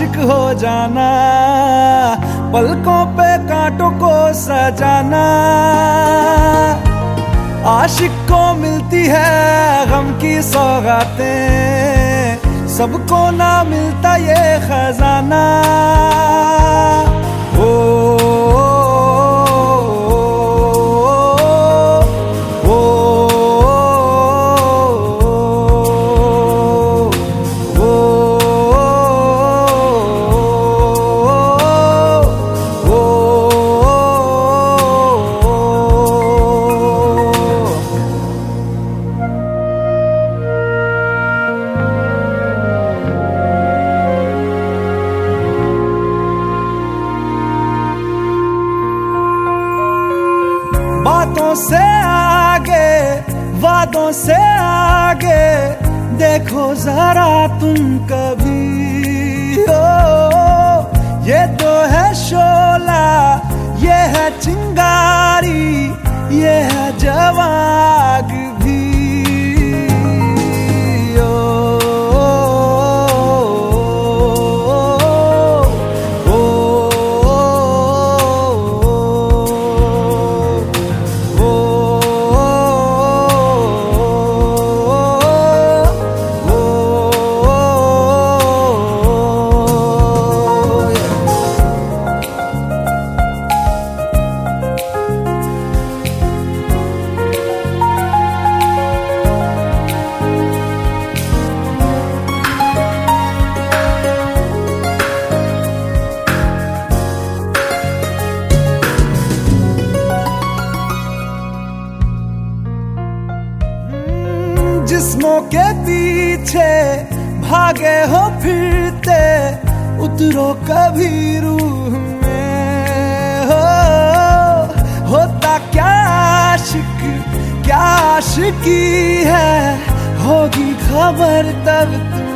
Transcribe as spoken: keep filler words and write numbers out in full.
आशिक हो जाना, पलकों पे कांटों को सजाना। आशिक को मिलती है गम की सौगातें, सबको ना मिलता ये खजाना। ओ बातों से आगे, वादों से आगे, देखो जरा तुम कभी। ओ, ये तो है शोला, ये है चिंगारी, ये है जवाग भी। जिस्मों के पीछे भागे हो फिरते, उतरो कभी रूह में। हो होता क्या आशिक, क्या आशिकी है, होगी खबर तब तुम